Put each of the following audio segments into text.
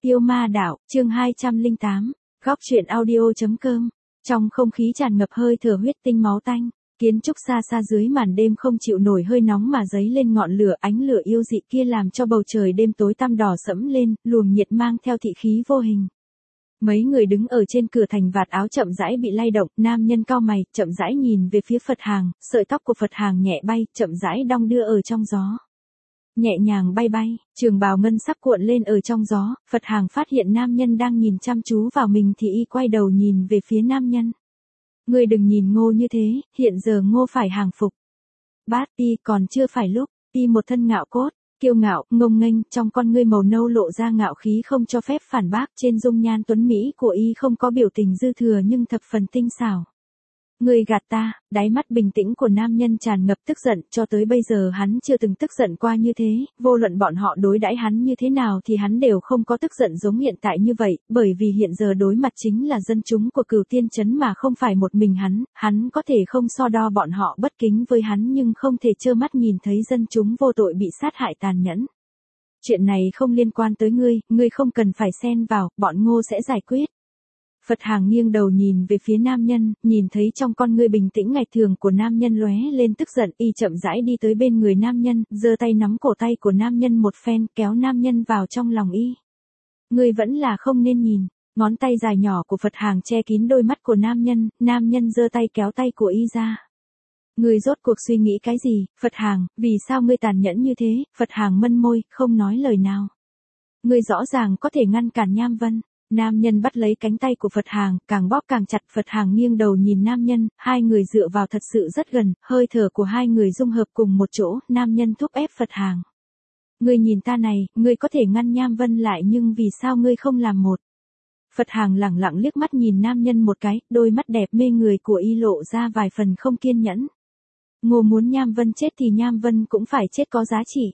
Yêu ma đạo, chương 208, góc truyện audio.com. Trong không khí tràn ngập hơi thở huyết tinh máu tanh, kiến trúc xa xa dưới màn đêm không chịu nổi hơi nóng mà dấy lên ngọn lửa, ánh lửa yêu dị kia làm cho bầu trời đêm tối tăm đỏ sẫm lên, luồng nhiệt mang theo thị khí vô hình. Mấy người đứng ở trên cửa thành vạt áo chậm rãi bị lay động, nam nhân cau mày, chậm rãi nhìn về phía Phật Hàng, sợi tóc của Phật Hàng nhẹ bay, chậm rãi đong đưa ở trong gió. Nhẹ nhàng bay bay, trường bào ngân sắc cuộn lên ở trong gió, Phật Hàng phát hiện nam nhân đang nhìn chăm chú vào mình thì y quay đầu nhìn về phía nam nhân. Ngươi đừng nhìn Ngô như thế, hiện giờ Ngô phải hàng phục. Bát y còn chưa phải lúc, y một thân ngạo cốt, kiêu ngạo, ngông nghênh, trong con ngươi màu nâu lộ ra ngạo khí không cho phép phản bác, trên dung nhan tuấn mỹ của y không có biểu tình dư thừa nhưng thập phần tinh xảo. Ngươi gạt ta, đáy mắt bình tĩnh của nam nhân tràn ngập tức giận, cho tới bây giờ hắn chưa từng tức giận qua như thế, vô luận bọn họ đối đãi hắn như thế nào thì hắn đều không có tức giận giống hiện tại như vậy, bởi vì hiện giờ đối mặt chính là dân chúng của Cửu Tiên Trấn mà không phải một mình hắn có thể không so đo bọn họ bất kính với hắn nhưng không thể trơ mắt nhìn thấy dân chúng vô tội bị sát hại tàn nhẫn. Chuyện này không liên quan tới ngươi không cần phải xen vào, bọn Ngô sẽ giải quyết. Phật Hàng nghiêng đầu nhìn về phía nam nhân, nhìn thấy trong con ngươi bình tĩnh ngày thường của nam nhân lóe lên tức giận, y chậm rãi đi tới bên người nam nhân, giơ tay nắm cổ tay của nam nhân một phen, kéo nam nhân vào trong lòng y. Ngươi vẫn là không nên nhìn, ngón tay dài nhỏ của Phật Hàng che kín đôi mắt của nam nhân giơ tay kéo tay của y ra. Ngươi rốt cuộc suy nghĩ cái gì, Phật Hàng, vì sao ngươi tàn nhẫn như thế? Phật Hàng mân môi, không nói lời nào. Ngươi rõ ràng có thể ngăn cản Nham Vân. Nam nhân bắt lấy cánh tay của Phật Hàng, càng bóp càng chặt. Phật Hàng nghiêng đầu nhìn nam nhân, hai người dựa vào thật sự rất gần, hơi thở của hai người dung hợp cùng một chỗ, nam nhân thúc ép Phật Hàng. Ngươi nhìn ta này, ngươi có thể ngăn Nham Vân lại nhưng vì sao ngươi không làm một? Phật Hàng lẳng lặng liếc mắt nhìn nam nhân một cái, đôi mắt đẹp mê người của y lộ ra vài phần không kiên nhẫn. Ngô muốn Nham Vân chết thì Nham Vân cũng phải chết có giá trị.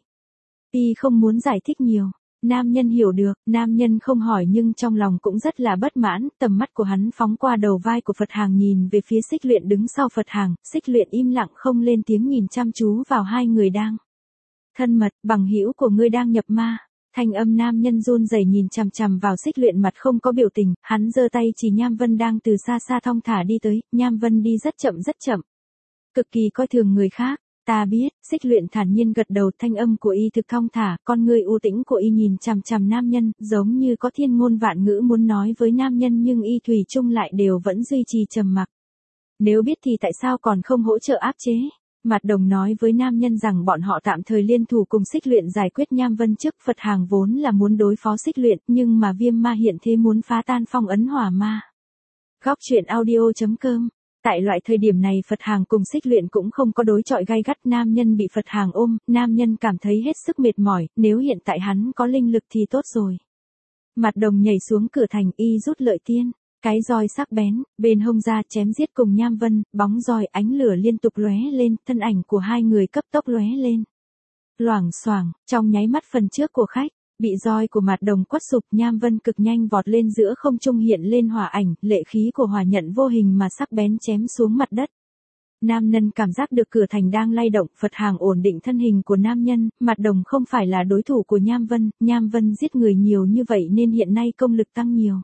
Y không muốn giải thích nhiều. Nam nhân hiểu được, nam nhân không hỏi nhưng trong lòng cũng rất là bất mãn, tầm mắt của hắn phóng qua đầu vai của Phật Hàng nhìn về phía Xích Luyện đứng sau Phật Hàng, Xích Luyện im lặng không lên tiếng nhìn chăm chú vào hai người đang thân mật, bằng hữu của ngươi đang nhập ma. Thanh âm nam nhân run rẩy nhìn chằm chằm vào Xích Luyện mặt không có biểu tình, hắn giơ tay chỉ Nham Vân đang từ xa xa thong thả đi tới, Nham Vân đi rất chậm. Cực kỳ coi thường người khác. Ta biết, Xích Luyện thản nhiên gật đầu, thanh âm của y thực thong thả, con ngươi u tĩnh của y nhìn chằm chằm nam nhân, giống như có thiên ngôn vạn ngữ muốn nói với nam nhân nhưng y thủy chung lại đều vẫn duy trì trầm mặc. Nếu biết thì tại sao còn không hỗ trợ áp chế? Mạt Đồng nói với nam nhân rằng bọn họ tạm thời liên thủ cùng Xích Luyện giải quyết Nham Vân trước. Phật Hàng vốn là muốn đối phó Xích Luyện, nhưng mà Viêm Ma hiện thế muốn phá tan phong ấn hỏa ma. Góc truyện audio.com. Tại loại thời điểm này Phật Hàng cùng Xích Luyện cũng không có đối chọi gay gắt, nam nhân bị Phật Hàng ôm, nam nhân cảm thấy hết sức mệt mỏi, nếu hiện tại hắn có linh lực thì tốt rồi. Mạt Đồng nhảy xuống cửa thành, y rút lợi tiên, cái roi sắc bén, bên hông ra chém giết cùng Nham Vân, bóng roi ánh lửa liên tục lóe lên, thân ảnh của hai người cấp tốc lóe lên. Loảng xoảng, trong nháy mắt phần trước của khách bị roi của Mạt Đồng quất sụp, Nham Vân cực nhanh vọt lên giữa không trung hiện lên hỏa ảnh, lệ khí của hỏa nhận vô hình mà sắc bén chém xuống mặt đất. Nam nhân cảm giác được cửa thành đang lay động, Phật Hàng ổn định thân hình của nam nhân, Mạt Đồng không phải là đối thủ của Nham Vân giết người nhiều như vậy nên hiện nay công lực tăng nhiều.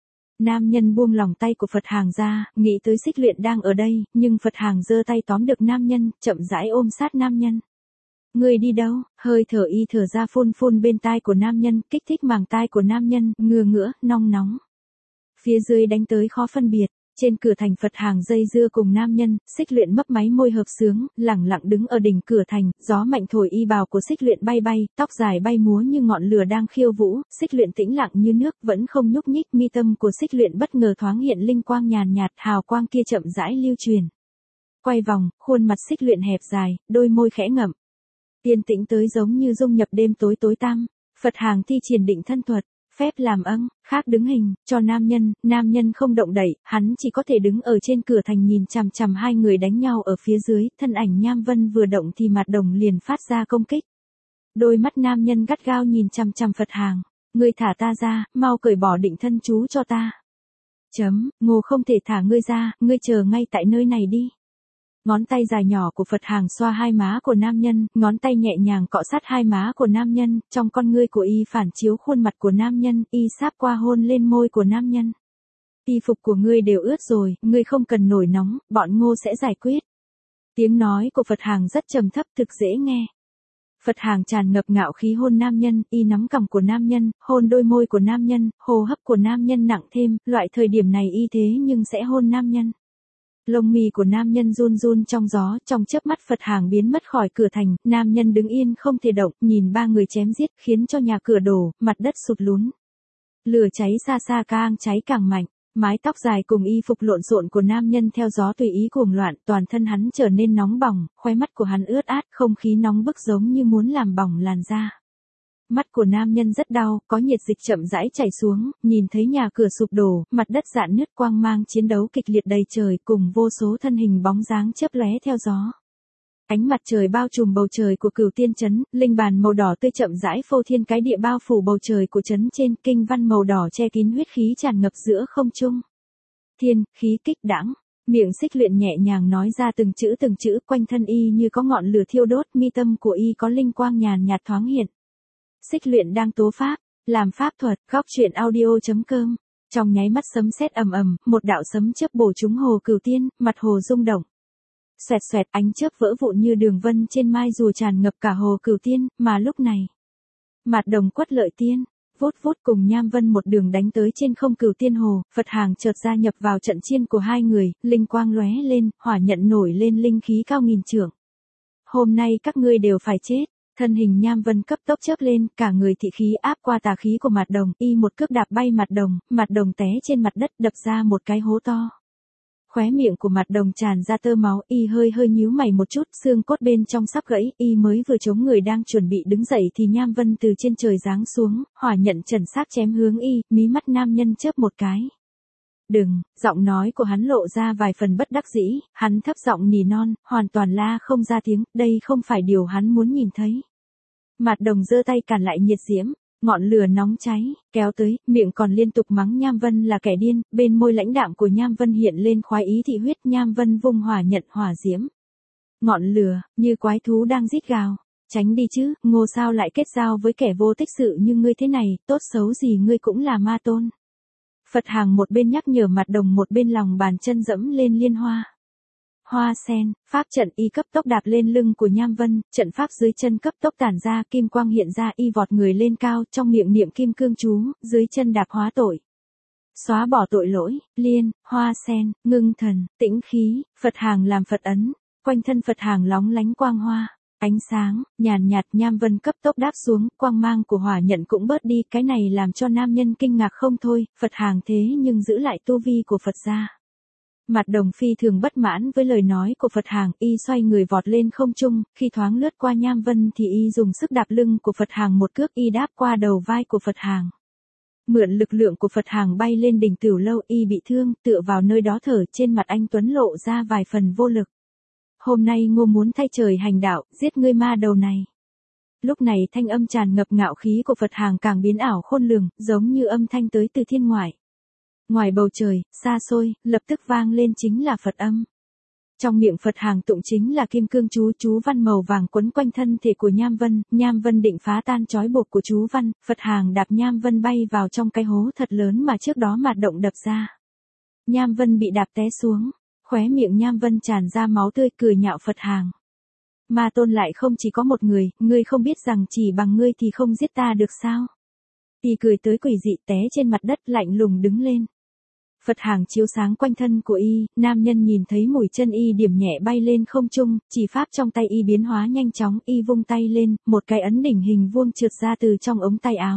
Nam nhân buông lòng tay của Phật Hàng ra, nghĩ tới Xích Luyện đang ở đây, nhưng Phật Hàng giơ tay tóm được nam nhân, chậm rãi ôm sát nam nhân. Ngươi đi đâu? Hơi thở y thở ra phun bên tai của nam nhân, kích thích màng tai của nam nhân, ngứa, nong nóng. Phía dưới đánh tới khó phân biệt, trên cửa thành Phật Hàng dây dưa cùng nam nhân, Xích Luyện mấp máy môi hợp sướng, lẳng lặng đứng ở đỉnh cửa thành, gió mạnh thổi y bào của Xích Luyện bay, tóc dài bay múa như ngọn lửa đang khiêu vũ, Xích Luyện tĩnh lặng như nước, vẫn không nhúc nhích, mi tâm của Xích Luyện bất ngờ thoáng hiện linh quang nhàn nhạt, hào quang kia chậm rãi lưu truyền. Quay vòng, khuôn mặt Xích Luyện hẹp dài, đôi môi khẽ ngậm. Yên tĩnh tới giống như dung nhập đêm tối tối tăm. Phật Hàng thi triển định thân thuật, phép làm khác đứng hình, cho nam nhân không động đậy, hắn chỉ có thể đứng ở trên cửa thành nhìn chằm chằm hai người đánh nhau ở phía dưới, thân ảnh Nham Vân vừa động thì Mạt Đồng liền phát ra công kích. Đôi mắt nam nhân gắt gao nhìn chằm chằm Phật Hàng, ngươi thả ta ra, mau cởi bỏ định thân chú cho ta. Ngô không thể thả ngươi ra, ngươi chờ ngay tại nơi này đi. Ngón tay dài nhỏ của Phật Hàng xoa hai má của nam nhân, ngón tay nhẹ nhàng cọ sát hai má của nam nhân, trong con ngươi của y phản chiếu khuôn mặt của nam nhân, y sáp qua hôn lên môi của nam nhân. Y phục của ngươi đều ướt rồi, ngươi không cần nổi nóng, bọn Ngô sẽ giải quyết. Tiếng nói của Phật Hàng rất trầm thấp thực dễ nghe. Phật Hàng tràn ngập ngạo khí hôn nam nhân, y nắm cằm của nam nhân, hôn đôi môi của nam nhân, hô hấp của nam nhân nặng thêm, loại thời điểm này y thế nhưng sẽ hôn nam nhân. Lông mi của nam nhân run run trong gió, trong chớp mắt Phật Hàng biến mất khỏi cửa thành, nam nhân đứng yên không thể động, nhìn ba người chém giết, khiến cho nhà cửa đổ, mặt đất sụt lún. Lửa cháy xa xa càng cháy càng mạnh. Mái tóc dài cùng y phục lộn xộn của nam nhân theo gió tùy ý cuồng loạn, toàn thân hắn trở nên nóng bỏng, khóe mắt của hắn ướt át, không khí nóng bức giống như muốn làm bỏng làn da. Mắt của nam nhân rất đau, có nhiệt dịch chậm rãi chảy xuống, nhìn thấy nhà cửa sụp đổ, mặt đất rạn nứt, quang mang chiến đấu kịch liệt đầy trời, cùng vô số thân hình bóng dáng chớp lóe theo gió. Ánh mặt trời bao trùm bầu trời của Cửu Tiên trấn, linh bàn màu đỏ tươi chậm rãi phô thiên cái địa bao phủ bầu trời của trấn trên, kinh văn màu đỏ che kín huyết khí tràn ngập giữa không trung. Thiên, khí kích đãng, miệng Xích Luyện nhẹ nhàng nói ra từng chữ, quanh thân y như có ngọn lửa thiêu đốt, mi tâm của y có linh quang nhàn nhạt thoáng hiện. Xích Luyện đang tố pháp, làm pháp thuật, góc truyện audio.com. Trong nháy mắt sấm sét ầm ầm, một đạo sấm chớp bổ trúng hồ Cửu Tiên, mặt hồ rung động. Xoẹt xoẹt, ánh chớp vỡ vụn như đường vân trên mai rùa tràn ngập cả hồ Cửu Tiên, mà lúc này, Mạt Đồng Quất Lợi Tiên, vút vút cùng Nham Vân một đường đánh tới trên không Cửu Tiên hồ, Phật Hàng chợt gia nhập vào trận chiến của hai người, linh quang lóe lên, hỏa nhận nổi lên linh khí cao nghìn trượng. Hôm nay các ngươi đều phải chết. Thân hình Nham Vân cấp tốc chớp lên, cả người thị khí áp qua tà khí của Mạt Đồng, y một cước đạp bay Mạt Đồng té trên mặt đất, đập ra một cái hố to. Khóe miệng của Mạt Đồng tràn ra tơ máu, y hơi nhíu mày một chút, xương cốt bên trong sắp gãy, y mới vừa chống người đang chuẩn bị đứng dậy thì Nham Vân từ trên trời giáng xuống, hỏa nhận trần xác chém hướng y, mí mắt nam nhân chớp một cái. Đừng, giọng nói của hắn lộ ra vài phần bất đắc dĩ, hắn thấp giọng nỉ non, hoàn toàn la không ra tiếng, đây không phải điều hắn muốn nhìn thấy. Mạt Đồng giơ tay cản lại nhiệt diễm, ngọn lửa nóng cháy, kéo tới, miệng còn liên tục mắng Nham Vân là kẻ điên, bên môi lãnh đạm của Nham Vân hiện lên khoái ý thị huyết, Nham Vân vung hỏa nhận hỏa diễm. Ngọn lửa, như quái thú đang rít gào, tránh đi chứ, Ngô sao lại kết giao với kẻ vô tích sự như ngươi thế này, tốt xấu gì ngươi cũng là ma tôn. Phật Hàng một bên nhắc nhở Mạt Đồng một bên lòng bàn chân dẫm lên liên hoa. Hoa sen, pháp trận y cấp tốc đạp lên lưng của Nham Vân, trận pháp dưới chân cấp tốc tản ra, kim quang hiện ra, y vọt người lên cao, trong miệng niệm kim cương chú, dưới chân đạp hóa tội. Xóa bỏ tội lỗi, liên, hoa sen, ngưng thần, tĩnh khí, Phật Hàng làm Phật ấn, quanh thân Phật Hàng lóng lánh quang hoa. Ánh sáng, nhàn nhạt, Nham Vân cấp tốc đáp xuống, quang mang của hỏa nhận cũng bớt đi, cái này làm cho nam nhân kinh ngạc không thôi, Phật Hàng thế nhưng giữ lại tu vi của Phật gia. Mạt Đồng phi thường bất mãn với lời nói của Phật Hàng, y xoay người vọt lên không trung, khi thoáng lướt qua Nham Vân thì y dùng sức đạp lưng của Phật Hàng một cước, y đáp qua đầu vai của Phật Hàng. Mượn lực lượng của Phật Hàng bay lên đỉnh Tửu Lâu, y bị thương, tựa vào nơi đó thở, trên mặt anh Tuấn lộ ra vài phần vô lực. Hôm nay Ngô muốn thay trời hành đạo, giết ngươi ma đầu này. Lúc này thanh âm tràn ngập ngạo khí của Phật Hàng càng biến ảo khôn lường, giống như âm thanh tới từ thiên ngoại. Ngoài bầu trời, xa xôi, lập tức vang lên chính là Phật âm. Trong miệng Phật Hàng tụng chính là kim cương chú văn màu vàng quấn quanh thân thể của Nham Vân định phá tan trói buộc của chú văn, Phật Hàng đạp Nham Vân bay vào trong cái hố thật lớn mà trước đó Mạt Động đập ra. Nham Vân bị đạp té xuống, khóe miệng Nham Vân tràn ra máu tươi, cười nhạo Phật Hàng. Ma tôn lại không chỉ có một người, ngươi không biết rằng chỉ bằng ngươi thì không giết ta được sao? Y cười tới quỷ dị, té trên mặt đất lạnh lùng đứng lên. Phật Hàng chiếu sáng quanh thân của y, nam nhân nhìn thấy mũi chân y điểm nhẹ bay lên không trung, chỉ pháp trong tay y biến hóa nhanh chóng, y vung tay lên, một cái ấn đỉnh hình vuông trượt ra từ trong ống tay áo.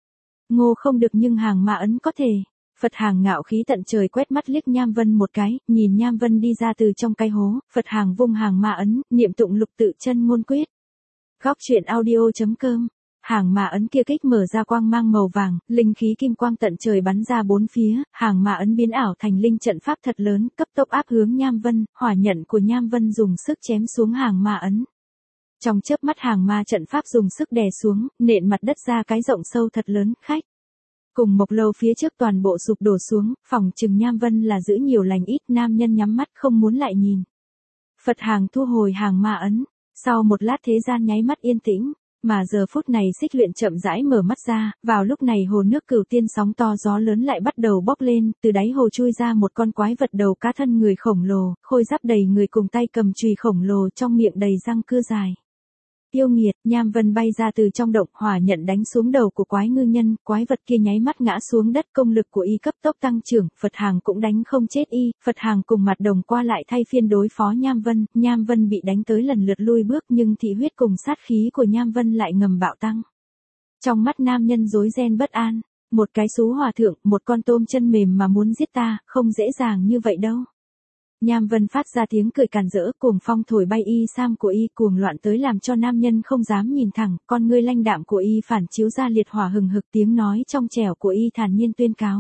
Ngô không được nhưng hàng ma ấn có thể. Phật Hàng ngạo khí tận trời quét mắt liếc Nham Vân một cái, nhìn Nham Vân đi ra từ trong cái hố, Phật Hàng vung hàng ma ấn, niệm tụng lục tự chân ngôn quyết. Góc truyện audio.com. Hàng ma ấn kia kích mở ra quang mang màu vàng, linh khí kim quang tận trời bắn ra bốn phía, hàng ma ấn biến ảo thành linh trận pháp thật lớn, cấp tốc áp hướng Nham Vân, hỏa nhận của Nham Vân dùng sức chém xuống hàng ma ấn. Trong chớp mắt hàng ma trận pháp dùng sức đè xuống, nện mặt đất ra cái rộng sâu thật lớn, khách. Cùng Mộc Lâu phía trước toàn bộ sụp đổ xuống, phòng trừng Nham Vân là giữ nhiều lành ít, nam nhân nhắm mắt không muốn lại nhìn. Phật Hàng thu hồi hàng ma ấn. Sau một lát thế gian nháy mắt yên tĩnh, mà giờ phút này Xích Luyện chậm rãi mở mắt ra, vào lúc này hồ nước Cửu Tiên sóng to gió lớn lại bắt đầu bốc lên, từ đáy hồ chui ra một con quái vật đầu cá thân người khổng lồ, khôi giáp đầy người cùng tay cầm chùy khổng lồ trong miệng đầy răng cưa dài. Yêu nghiệt, nham vân bay ra từ trong động, hỏa nhận đánh xuống đầu của quái ngư nhân, quái vật kia nháy mắt ngã xuống đất, công lực của y cấp tốc tăng trưởng, Phật Hàng cũng đánh không chết y, Phật Hàng cùng Mặt Đồng qua lại thay phiên đối phó nham vân bị đánh tới lần lượt lui bước nhưng thị huyết cùng sát khí của nham vân lại ngầm bạo tăng. Trong mắt nam nhân rối ren bất an, một cái xú hòa thượng, một con tôm chân mềm mà muốn giết ta, không dễ dàng như vậy đâu. Nham Vân phát ra tiếng cười càn rỡ, cuồng phong thổi bay y sam của y cuồng loạn tới làm cho nam nhân không dám nhìn thẳng, con ngươi lanh đạm của y phản chiếu ra liệt hỏa hừng hực, tiếng nói trong trẻo của y thản nhiên tuyên cáo.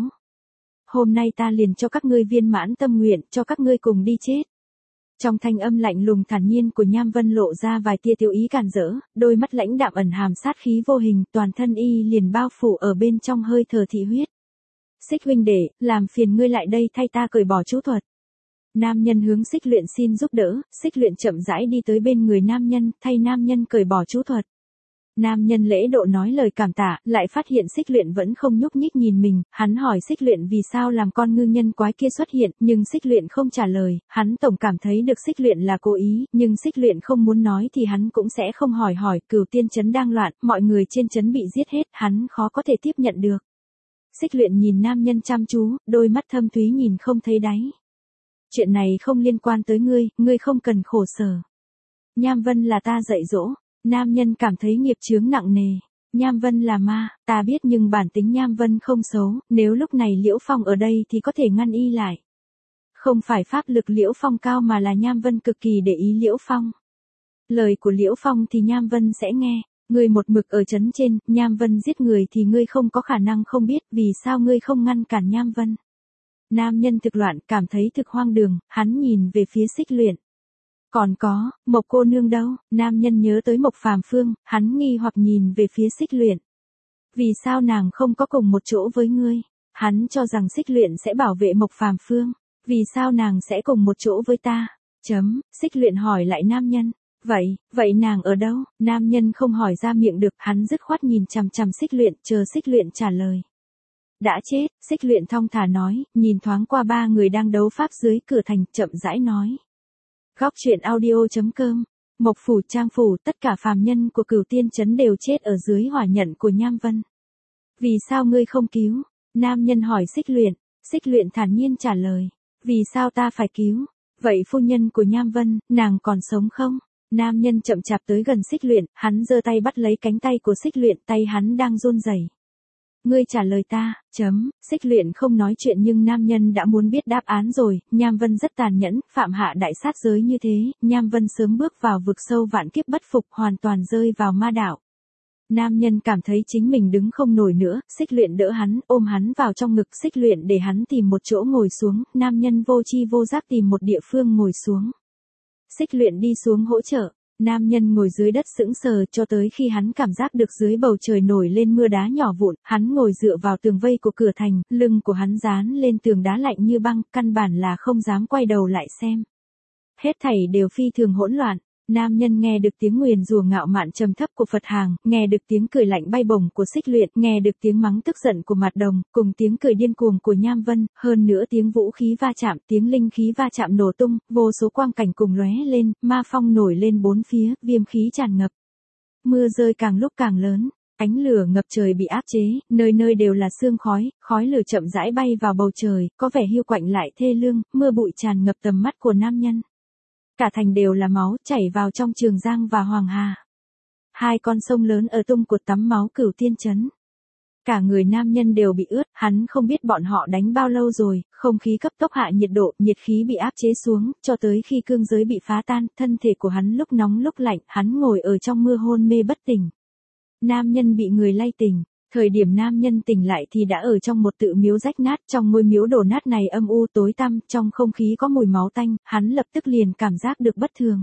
Hôm nay ta liền cho các ngươi viên mãn tâm nguyện, cho các ngươi cùng đi chết. Trong thanh âm lạnh lùng thản nhiên của Nham Vân lộ ra vài tia tiêu ý càn rỡ, đôi mắt lãnh đạm ẩn hàm sát khí vô hình, toàn thân y liền bao phủ ở bên trong hơi thở thị huyết. Xích huynh đệ, làm phiền ngươi lại đây thay ta cởi bỏ chú thuật. Nam nhân hướng Xích Luyện xin giúp đỡ, Xích Luyện chậm rãi đi tới bên người nam nhân, thay nam nhân cởi bỏ chú thuật. Nam nhân lễ độ nói lời cảm tạ, lại phát hiện Xích Luyện vẫn không nhúc nhích nhìn mình, hắn hỏi Xích Luyện vì sao làm con ngư nhân quái kia xuất hiện, nhưng Xích Luyện không trả lời, hắn tổng cảm thấy được Xích Luyện là cố ý, nhưng Xích Luyện không muốn nói thì hắn cũng sẽ không hỏi, Cửu Tiên trấn đang loạn, mọi người trên trấn bị giết hết, hắn khó có thể tiếp nhận được. Xích Luyện nhìn nam nhân chăm chú, đôi mắt thâm thúy nhìn không thấy đáy. Chuyện này không liên quan tới ngươi không cần khổ sở. Nham Vân là ta dạy dỗ, nam nhân cảm thấy nghiệp chướng nặng nề. Nham Vân là ma, ta biết nhưng bản tính Nham Vân không xấu, nếu lúc này Liễu Phong ở đây thì có thể ngăn y lại. Không phải pháp lực Liễu Phong cao mà là Nham Vân cực kỳ để ý Liễu Phong. Lời của Liễu Phong thì Nham Vân sẽ nghe, ngươi một mực ở trấn trên, Nham Vân giết người thì ngươi không có khả năng không biết, vì sao ngươi không ngăn cản Nham Vân. Nam nhân thực loạn, cảm thấy thực hoang đường, hắn nhìn về phía Xích Luyện. Còn có, Mộc cô nương đâu? Nam nhân nhớ tới Mộc Phàm Phương, hắn nghi hoặc nhìn về phía Xích Luyện. Vì sao nàng không có cùng một chỗ với ngươi? Hắn cho rằng Xích Luyện sẽ bảo vệ Mộc Phàm Phương. Vì sao nàng sẽ cùng một chỗ với ta? Xích Luyện hỏi lại nam nhân. Vậy nàng ở đâu? Nam nhân không hỏi ra miệng được, hắn dứt khoát nhìn chằm chằm Xích Luyện, chờ Xích Luyện trả lời. Đã chết, Xích Luyện thong thả nói, nhìn thoáng qua ba người đang đấu pháp dưới cửa thành, chậm rãi nói. Góc truyện audio.com, Mộc phủ Trang phủ, tất cả phàm nhân của Cửu Tiên trấn đều chết ở dưới hỏa nhận của Nham Vân. Vì sao ngươi không cứu? Nam nhân hỏi Xích Luyện. Xích Luyện thản nhiên trả lời. Vì sao ta phải cứu? Vậy phu nhân của Nham Vân, nàng còn sống không? Nam nhân chậm chạp tới gần Xích Luyện, hắn giơ tay bắt lấy cánh tay của Xích Luyện, tay hắn đang run rẩy. Ngươi trả lời ta, Xích Luyện không nói chuyện nhưng nam nhân đã muốn biết đáp án rồi, Nham Vân rất tàn nhẫn, phạm hạ đại sát giới như thế, Nham Vân sớm bước vào vực sâu vạn kiếp bất phục, hoàn toàn rơi vào ma đạo. Nam nhân cảm thấy chính mình đứng không nổi nữa, Xích Luyện đỡ hắn, ôm hắn vào trong ngực, Xích Luyện để hắn tìm một chỗ ngồi xuống, nam nhân vô chi vô giác tìm một địa phương ngồi xuống. Xích Luyện đi xuống hỗ trợ. Nam nhân ngồi dưới đất sững sờ cho tới khi hắn cảm giác được dưới bầu trời nổi lên mưa đá nhỏ vụn, hắn ngồi dựa vào tường vây của cửa thành, lưng của hắn dán lên tường đá lạnh như băng, căn bản là không dám quay đầu lại xem. Hết thảy đều phi thường hỗn loạn. Nam nhân nghe được tiếng nguyền rủa ngạo mạn trầm thấp của Phật Hàng, nghe được tiếng cười lạnh bay bổng của Xích Luyện, nghe được tiếng mắng tức giận của Mặt Đồng, cùng tiếng cười điên cuồng của Nham Vân, hơn nữa tiếng vũ khí va chạm, tiếng linh khí va chạm nổ tung, vô số quang cảnh cùng lóe lên, ma phong nổi lên bốn phía, viêm khí tràn ngập. Mưa rơi càng lúc càng lớn, ánh lửa ngập trời bị áp chế, nơi nơi đều là sương khói, khói lửa chậm rãi bay vào bầu trời, có vẻ hiu quạnh lại thê lương, mưa bụi tràn ngập tầm mắt của nam nhân. Cả thành đều là máu chảy vào trong Trường Giang và Hoàng Hà. Hai con sông lớn ở tung cột tắm máu Cửu Tiên trấn. Cả người nam nhân đều bị ướt, hắn không biết bọn họ đánh bao lâu rồi, không khí cấp tốc hạ nhiệt độ, nhiệt khí bị áp chế xuống, cho tới khi cương giới bị phá tan, thân thể của hắn lúc nóng lúc lạnh, hắn ngồi ở trong mưa hôn mê bất tỉnh. Nam nhân bị người lay tỉnh. Thời điểm nam nhân tỉnh lại thì đã ở trong một tự miếu rách nát, trong ngôi miếu đổ nát này âm u tối tăm, trong không khí có mùi máu tanh, hắn lập tức liền cảm giác được bất thường.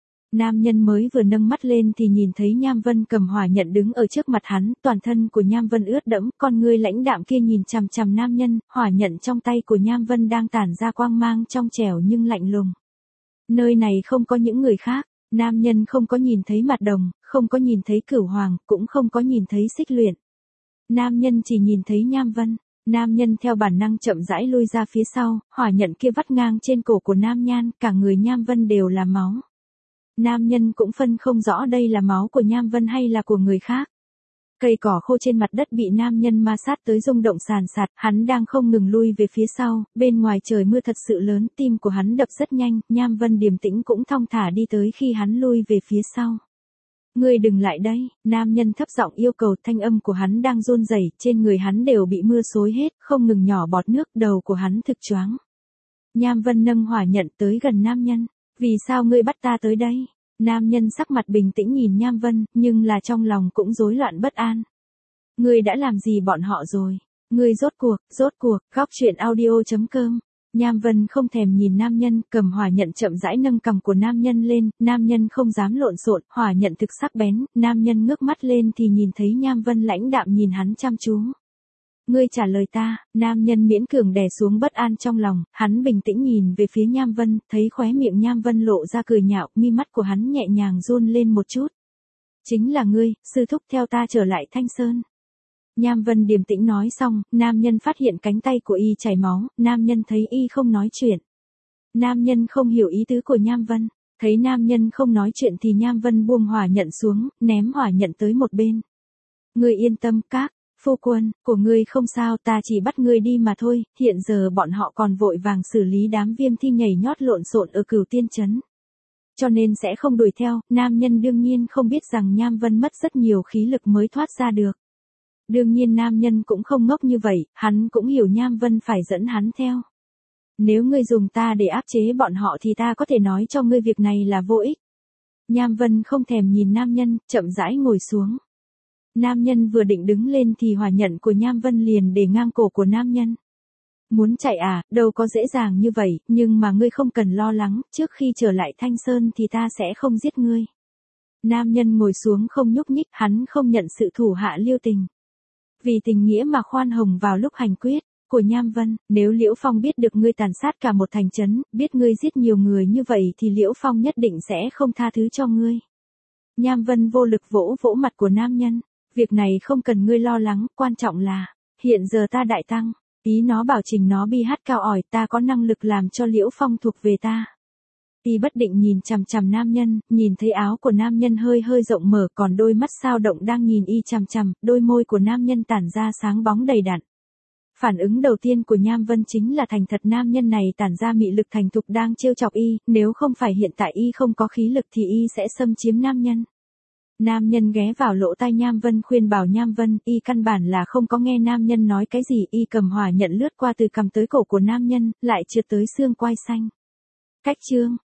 Nam nhân mới vừa nâng mắt lên thì nhìn thấy Nham Vân cầm hỏa nhận đứng ở trước mặt hắn, toàn thân của Nham Vân ướt đẫm, con ngươi lãnh đạm kia nhìn chằm chằm nam nhân, hỏa nhận trong tay của Nham Vân đang tản ra quang mang trong trẻo nhưng lạnh lùng. Nơi này không có những người khác. Nam nhân không có nhìn thấy Mạt Đồng, không có nhìn thấy Cửu Hoàng, cũng không có nhìn thấy Xích Luyện. Nam nhân chỉ nhìn thấy Nham Vân. Nam nhân theo bản năng chậm rãi lui ra phía sau, hỏa nhận kia vắt ngang trên cổ của Nam Nhan, cả người Nham Vân đều là máu. Nam nhân cũng phân không rõ đây là máu của Nham Vân hay là của người khác. Cây cỏ khô trên mặt đất bị nam nhân ma sát tới rung động sàn sạt, hắn đang không ngừng lui về phía sau, bên ngoài trời mưa thật sự lớn, tim của hắn đập rất nhanh, Nham Vân điềm tĩnh cũng thong thả đi tới khi hắn lui về phía sau. Ngươi đừng lại đây, nam nhân thấp giọng yêu cầu, thanh âm của hắn đang run rẩy, trên người hắn đều bị mưa xối hết, không ngừng nhỏ bọt nước, đầu của hắn thực choáng. Nham Vân nâng hỏa nhận tới gần nam nhân, vì sao ngươi bắt ta tới đây? Nam nhân sắc mặt bình tĩnh nhìn Nham Vân, nhưng là trong lòng cũng rối loạn bất an. Ngươi đã làm gì bọn họ rồi? Ngươi rốt cuộc, góc truyện audio.com. Nham Vân không thèm nhìn nam nhân, cầm hỏa nhận chậm rãi nâng cằm của nam nhân lên, nam nhân không dám lộn xộn, hỏa nhận thực sắc bén, nam nhân ngước mắt lên thì nhìn thấy Nham Vân lãnh đạm nhìn hắn chăm chú. Ngươi trả lời ta, nam nhân miễn cường đè xuống bất an trong lòng, hắn bình tĩnh nhìn về phía Nham Vân, thấy khóe miệng Nham Vân lộ ra cười nhạo, mi mắt của hắn nhẹ nhàng run lên một chút. Chính là ngươi, sư thúc theo ta trở lại Thanh Sơn. Nham Vân điềm tĩnh nói xong, nam nhân phát hiện cánh tay của y chảy máu, nam nhân thấy y không nói chuyện. Nam nhân không hiểu ý tứ của Nham Vân, thấy nam nhân không nói chuyện thì Nham Vân buông hỏa nhận xuống, ném hỏa nhận tới một bên. Ngươi yên tâm các, phu quân, của ngươi không sao, ta chỉ bắt ngươi đi mà thôi, hiện giờ bọn họ còn vội vàng xử lý đám viêm thi nhảy nhót lộn xộn ở Cửu Tiên Trấn. Cho nên sẽ không đuổi theo, nam nhân đương nhiên không biết rằng Nham Vân mất rất nhiều khí lực mới thoát ra được. Đương nhiên nam nhân cũng không ngốc như vậy, hắn cũng hiểu Nham Vân phải dẫn hắn theo. Nếu ngươi dùng ta để áp chế bọn họ thì ta có thể nói cho ngươi việc này là vô ích. Nham Vân không thèm nhìn nam nhân, chậm rãi ngồi xuống. Nam nhân vừa định đứng lên thì hỏa nhận của Nham Vân liền để ngang cổ của nam nhân. Muốn chạy à, đâu có dễ dàng như vậy, nhưng mà ngươi không cần lo lắng, trước khi trở lại Thanh Sơn thì ta sẽ không giết ngươi. Nam nhân ngồi xuống không nhúc nhích, hắn không nhận sự thủ hạ lưu tình. Vì tình nghĩa mà khoan hồng vào lúc hành quyết của Nham Vân, nếu Liễu Phong biết được ngươi tàn sát cả một thành trấn, biết ngươi giết nhiều người như vậy thì Liễu Phong nhất định sẽ không tha thứ cho ngươi. Nham Vân vô lực vỗ vỗ mặt của nam nhân, việc này không cần ngươi lo lắng, quan trọng là, hiện giờ ta đại tăng, ý nó bảo trình nó bi hát cao ỏi, ta có năng lực làm cho Liễu Phong thuộc về ta. Y bất định nhìn chằm chằm nam nhân, nhìn thấy áo của nam nhân hơi hơi rộng mở, còn đôi mắt sao động đang nhìn y chằm chằm, đôi môi của nam nhân tản ra sáng bóng đầy đặn. Phản ứng đầu tiên của Nham Vân chính là thành thật, nam nhân này tản ra mị lực thành thục đang trêu chọc y, nếu không phải hiện tại y không có khí lực thì y sẽ xâm chiếm nam nhân. Nam nhân ghé vào lỗ tai Nham Vân khuyên bảo Nham Vân, y căn bản là không có nghe nam nhân nói cái gì, y cầm hỏa nhận lướt qua từ cằm tới cổ của nam nhân, lại trượt tới xương quai xanh. Cách chương